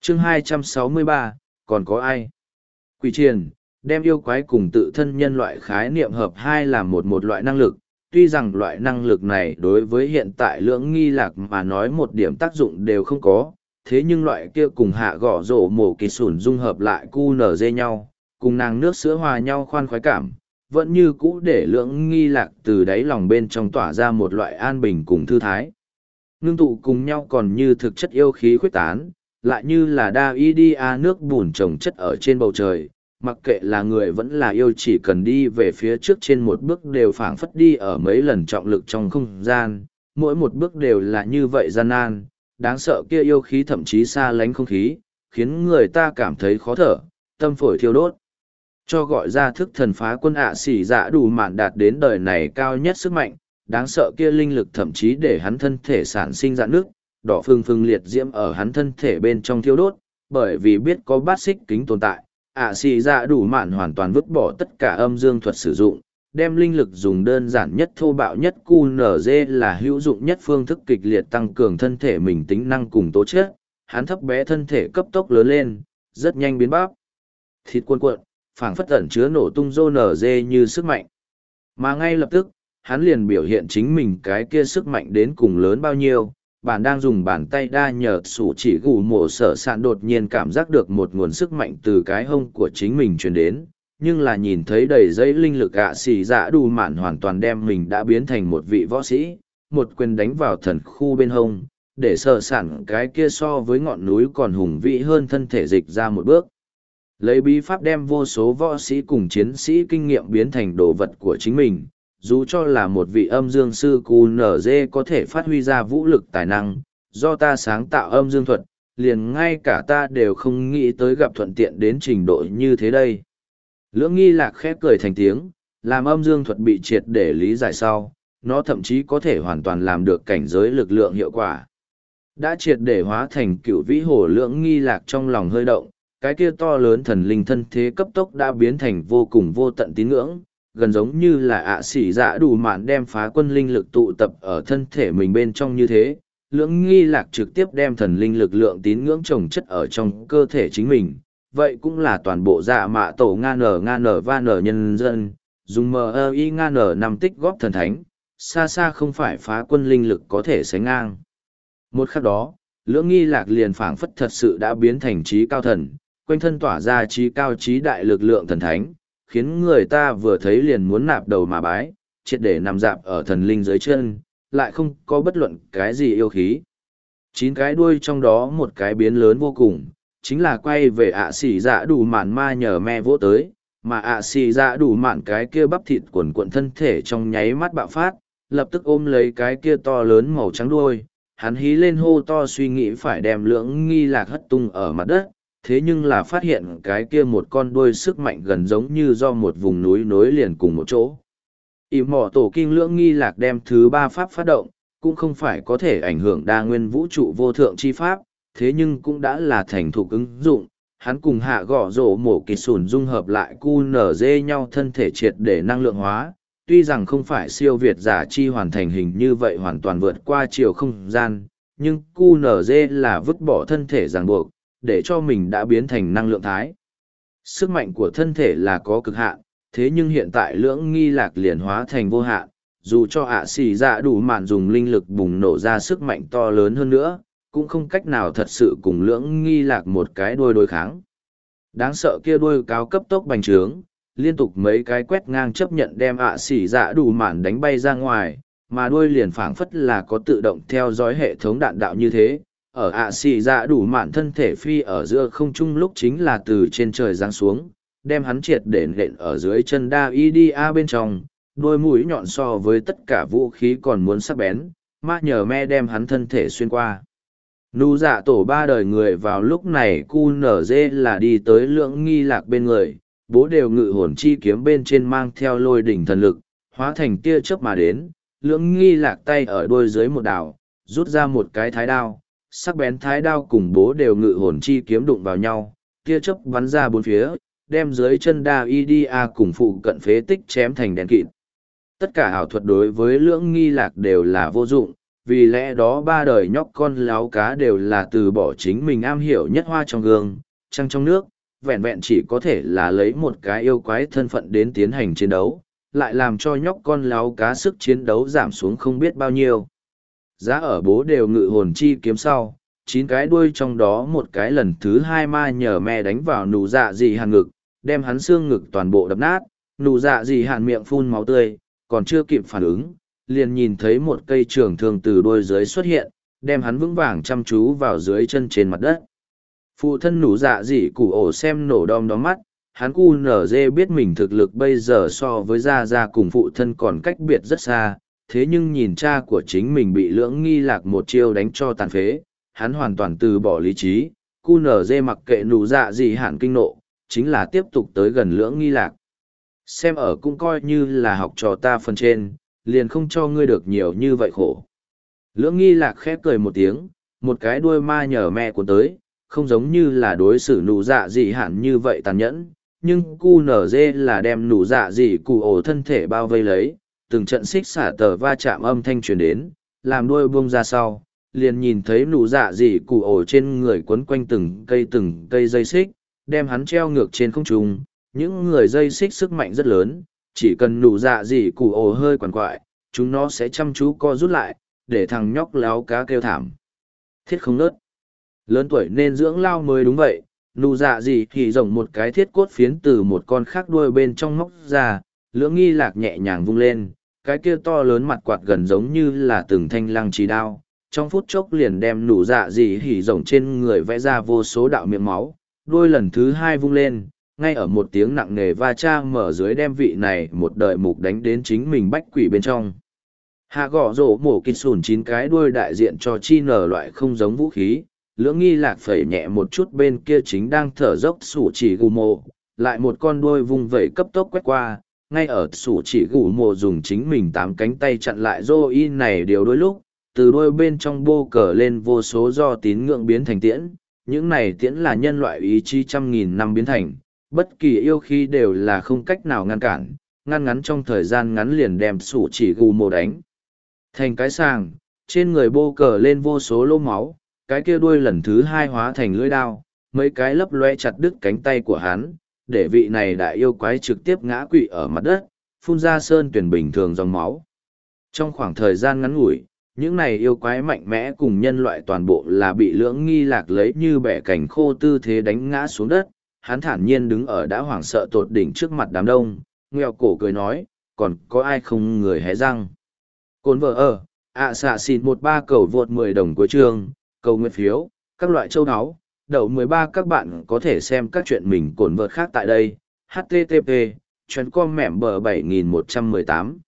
chương 263, còn có ai? Quỷ triền, đem yêu quái cùng tự thân nhân loại khái niệm hợp hai làm một loại năng lực. Tuy rằng loại năng lực này đối với hiện tại Lưỡng Nghi Lạc mà nói một điểm tác dụng đều không có, thế nhưng loại kia cùng hạ gõ rổ mổ kỳ sủn dung hợp lại cu nở dê nhau, cùng nàng nước sữa hòa nhau khoan khoái cảm, vẫn như cũ để Lưỡng Nghi Lạc từ đáy lòng bên trong tỏa ra một loại an bình cùng thư thái. Ngưng tụ cùng nhau còn như thực chất yêu khí khuếch tán, lại như là đa y đi nước bùn trồng chất ở trên bầu trời, mặc kệ là người vẫn là yêu, chỉ cần đi về phía trước trên một bước đều phảng phất đi ở mấy lần trọng lực trong không gian, mỗi một bước đều là như vậy gian nan, đáng sợ kia yêu khí thậm chí xa lánh không khí, khiến người ta cảm thấy khó thở, tâm phổi thiêu đốt. Cho gọi ra thức thần phá quân xỉ dạ đủ mạn đạt đến đời này cao nhất sức mạnh, đáng sợ kia linh lực thậm chí để hắn thân thể sản sinh rạn nước, đỏ phừng phừng liệt diễm ở hắn thân thể bên trong thiêu đốt, bởi vì biết có bát xích kính tồn tại, xỉ dạ đủ mạn hoàn toàn vứt bỏ tất cả âm dương thuật sử dụng, đem linh lực dùng đơn giản nhất thô bạo nhất QNZ là hữu dụng nhất phương thức kịch liệt tăng cường thân thể mình tính năng cùng tố chất, hắn thấp bé thân thể cấp tốc lớn lên, rất nhanh biến bắp. Thịt cuộn cuộn, phảng phất ẩn chứa nổ tung rô nở dê như sức mạnh. Mà ngay lập tức, hắn liền biểu hiện chính mình cái kia sức mạnh đến cùng lớn bao nhiêu. Bạn đang dùng bàn tay đa nhờ sủ chỉ gù mổ sở sạn đột nhiên cảm giác được một nguồn sức mạnh từ cái hông của chính mình truyền đến, nhưng là nhìn thấy đầy dây linh lực xì dạ đủ mạn hoàn toàn đem mình đã biến thành một vị võ sĩ, một quyền đánh vào thần khu bên hông, để sở sản cái kia so với ngọn núi còn hùng vĩ hơn thân thể dịch ra một bước. Lấy bí pháp đem vô số võ sĩ cùng chiến sĩ kinh nghiệm biến thành đồ vật của chính mình, dù cho là một vị âm dương sư QNZ có thể phát huy ra vũ lực tài năng, do ta sáng tạo âm dương thuật, liền ngay cả ta đều không nghĩ tới gặp thuận tiện đến trình độ như thế đây. Lưỡng Nghi Lạc khép cười thành tiếng, làm âm dương thuật bị triệt để lý giải sau, nó thậm chí có thể hoàn toàn làm được cảnh giới lực lượng hiệu quả. Đã triệt để hóa thành cựu vĩ hồ Lưỡng Nghi Lạc trong lòng hơi động, cái kia to lớn thần linh thân thế cấp tốc đã biến thành vô cùng vô tận tín ngưỡng, gần giống như là xỉ dạ đủ mạn đem phá quân linh lực tụ tập ở thân thể mình bên trong như thế. Lưỡng Nghi Lạc trực tiếp đem thần linh lực lượng tín ngưỡng trồng chất ở trong cơ thể chính mình, vậy cũng là toàn bộ dạ mạ tổ nga nở va nở nhân dân, dùng MI nga nở năm tích góp thần thánh, xa xa không phải phá quân linh lực có thể sánh ngang. Một khắc đó, Lưỡng Nghi Lạc liền phảng phất thật sự đã biến thành trí cao thần, quanh thân tỏa ra trí cao trí đại lực lượng thần thánh, khiến người ta vừa thấy liền muốn nạp đầu mà bái, triệt để nằm dạp ở thần linh dưới chân, lại không có bất luận cái gì yêu khí. 9 cái đuôi trong đó một cái biến lớn vô cùng, chính là quay về xỉ dạ đủ mạn ma nhờ me vỗ tới, mà xỉ dạ đủ mạn cái kia bắp thịt quần cuộn thân thể trong nháy mắt bạo phát, lập tức ôm lấy cái kia to lớn màu trắng đuôi, hắn hí lên hô to suy nghĩ phải đem Lưỡng Nghi Lạc hất tung ở mặt đất, thế nhưng là phát hiện cái kia một con đuôi sức mạnh gần giống như do một vùng núi nối liền cùng một chỗ. Ỉm mỏ tổ kinh Lưỡng Nghi Lạc đem thứ 3 pháp phát động, cũng không phải có thể ảnh hưởng đa nguyên vũ trụ vô thượng chi pháp, thế nhưng cũng đã là thành thục ứng dụng. Hắn cùng hạ gõ rổ mổ kỳ sùn dung hợp lại QNZ nhau thân thể triệt để năng lượng hóa, tuy rằng không phải siêu việt giả chi hoàn thành hình như vậy hoàn toàn vượt qua chiều không gian, nhưng QNZ là vứt bỏ thân thể ràng buộc, để cho mình đã biến thành năng lượng thái. Sức mạnh của thân thể là có cực hạn, thế nhưng hiện tại Lưỡng Nghi Lạc liền hóa thành vô hạn, dù cho xỉ dạ đủ mạn dùng linh lực bùng nổ ra sức mạnh to lớn hơn nữa, cũng không cách nào thật sự cùng Lưỡng Nghi Lạc một cái đuôi đối kháng. Đáng sợ kia đuôi cao cấp tốc bành trướng, liên tục mấy cái quét ngang chấp nhận đem xỉ dạ đủ mạn đánh bay ra ngoài, mà đuôi liền phảng phất là có tự động theo dõi hệ thống đạn đạo như thế. Ở xỉ dạ đủ mạn thân thể phi ở giữa không trung lúc chính là từ trên trời giáng xuống, đem hắn triệt để nện ở dưới chân đa idia bên trong, đôi mũi nhọn so với tất cả vũ khí còn muốn sắc bén, ma nhờ me đem hắn thân thể xuyên qua. Nụ dạ tổ 3 đời người vào lúc này QNZ là đi tới Lưỡng Nghi Lạc bên người, bố đều ngự hồn chi kiếm bên trên mang theo lôi đỉnh thần lực, hóa thành tia chớp mà đến, Lưỡng Nghi Lạc tay ở đuôi dưới một đảo, rút ra một cái thái đao, sắc bén thái đao cùng bố đều ngự hồn chi kiếm đụng vào nhau, tia chớp bắn ra bốn phía, đem dưới chân đa idia cùng phụ cận phế tích chém thành đèn kịt. Tất cả ảo thuật đối với Lưỡng Nghi Lạc đều là vô dụng, vì lẽ đó ba đời nhóc con láo cá đều là từ bỏ chính mình am hiểu nhất hoa trong gương, trăng trong nước, vẹn vẹn chỉ có thể là lấy một cái yêu quái thân phận đến tiến hành chiến đấu, lại làm cho nhóc con láo cá sức chiến đấu giảm xuống không biết bao nhiêu. Giá ở bố đều ngự hồn chi kiếm sau, 9 cái đuôi trong đó một cái lần thứ 2 ma nhờ me đánh vào nụ dạ dị hàn ngực, đem hắn xương ngực toàn bộ đập nát, nụ dạ dị hàn miệng phun máu tươi, còn chưa kịp phản ứng, liền nhìn thấy một cây trường thương từ đuôi dưới xuất hiện, đem hắn vững vàng chăm chú vào dưới chân trên mặt đất. Phụ thân nụ dạ dị củ ổ xem nổ đom đóm mắt, hắn cu nở dê biết mình thực lực bây giờ so với gia gia cùng phụ thân còn cách biệt rất xa, thế nhưng nhìn cha của chính mình bị lưỡng nghi lạc một chiêu đánh cho tàn phế, hắn hoàn toàn từ bỏ lý trí, cu nở dê mặc kệ nụ dạ dị hạn kinh nộ, chính là tiếp tục tới gần lưỡng nghi lạc. Xem ở cũng coi như là học trò ta phần trên, liền không cho ngươi được nhiều như vậy khổ. Lưỡng nghi lạc khép cười một tiếng, một cái đuôi ma nhờ mẹ của tới, không giống như là đối xử nụ dạ dị hạn như vậy tàn nhẫn, nhưng cu nở dê là đem nụ dạ dị cụ ổ thân thể bao vây lấy, từng trận xích xả tờ va chạm âm thanh truyền đến, làm đuôi buông ra sau, liền nhìn thấy nụ dạ dị cụ ổ trên người quấn quanh từng cây dây xích, đem hắn treo ngược trên không trung. Những người dây xích sức mạnh rất lớn, chỉ cần nụ dạ dị cụ ổ hơi quằn quại, chúng nó sẽ chăm chú co rút lại, để thằng nhóc láo cá kêu thảm thiết không nớt. Lớn tuổi nên dưỡng lao mới đúng vậy, nụ dạ dị thì rồng một cái thiết cốt phiến từ một con khác đuôi bên trong móc ra, lưỡng nghi lạc nhẹ nhàng vung lên, cái kia to lớn mặt quạt gần giống như là từng thanh lăng trì đao, trong phút chốc liền đem nụ dạ dị hỉ rồng trên người vẽ ra vô số đạo miệng máu, đuôi lần thứ 2 vung lên, ngay ở một tiếng nặng nề va chạm mở dưới đem vị này một đời mục đánh đến chính mình bách quỷ bên trong. Hạ gõ rổ mổ kịch sùn 9 cái đuôi đại diện cho chi nở loại không giống vũ khí, lưỡng nghi lạc phẩy nhẹ một chút bên kia chính đang thở dốc sủ chỉ gù mộ, lại một con đuôi vung vẩy cấp tốc quét qua, ngay ở sủ chỉ gù mộ dùng chính mình 8 cánh tay chặn lại rô y này điều đôi lúc, từ đuôi bên trong bô cờ lên vô số do tín ngưỡng biến thành tiễn, những này tiễn là nhân loại ý chí trăm nghìn năm biến thành, bất kỳ yêu khí đều là không cách nào ngăn cản, ngăn ngắn trong thời gian ngắn liền đem sủ chỉ gù mộ đánh. Thành cái sàng, trên người bô cờ lên vô số lỗ máu, cái kia đuôi lần thứ 2 hóa thành lưỡi đao, mấy cái lấp loe chặt đứt cánh tay của hắn, để vị này đại yêu quái trực tiếp ngã quỵ ở mặt đất, phun ra sơn tuyển bình thường dòng máu. Trong khoảng thời gian ngắn ngủi, những này yêu quái mạnh mẽ cùng nhân loại toàn bộ là bị lưỡng nghi lạc lấy như bẻ cành khô tư thế đánh ngã xuống đất, hắn thản nhiên đứng ở đã hoảng sợ tột đỉnh trước mặt đám đông, nghèo cổ cười nói, còn có ai không người hé răng. Cồn vợ ở, xạ xịt 13 cầu vượt 10 đồng cuối chương, cầu nguyện phiếu, các loại châu áo, đậu 13 các bạn có thể xem các chuyện mình cồn vợt khác tại đây, http, chuyến com mẻm bờ 7118.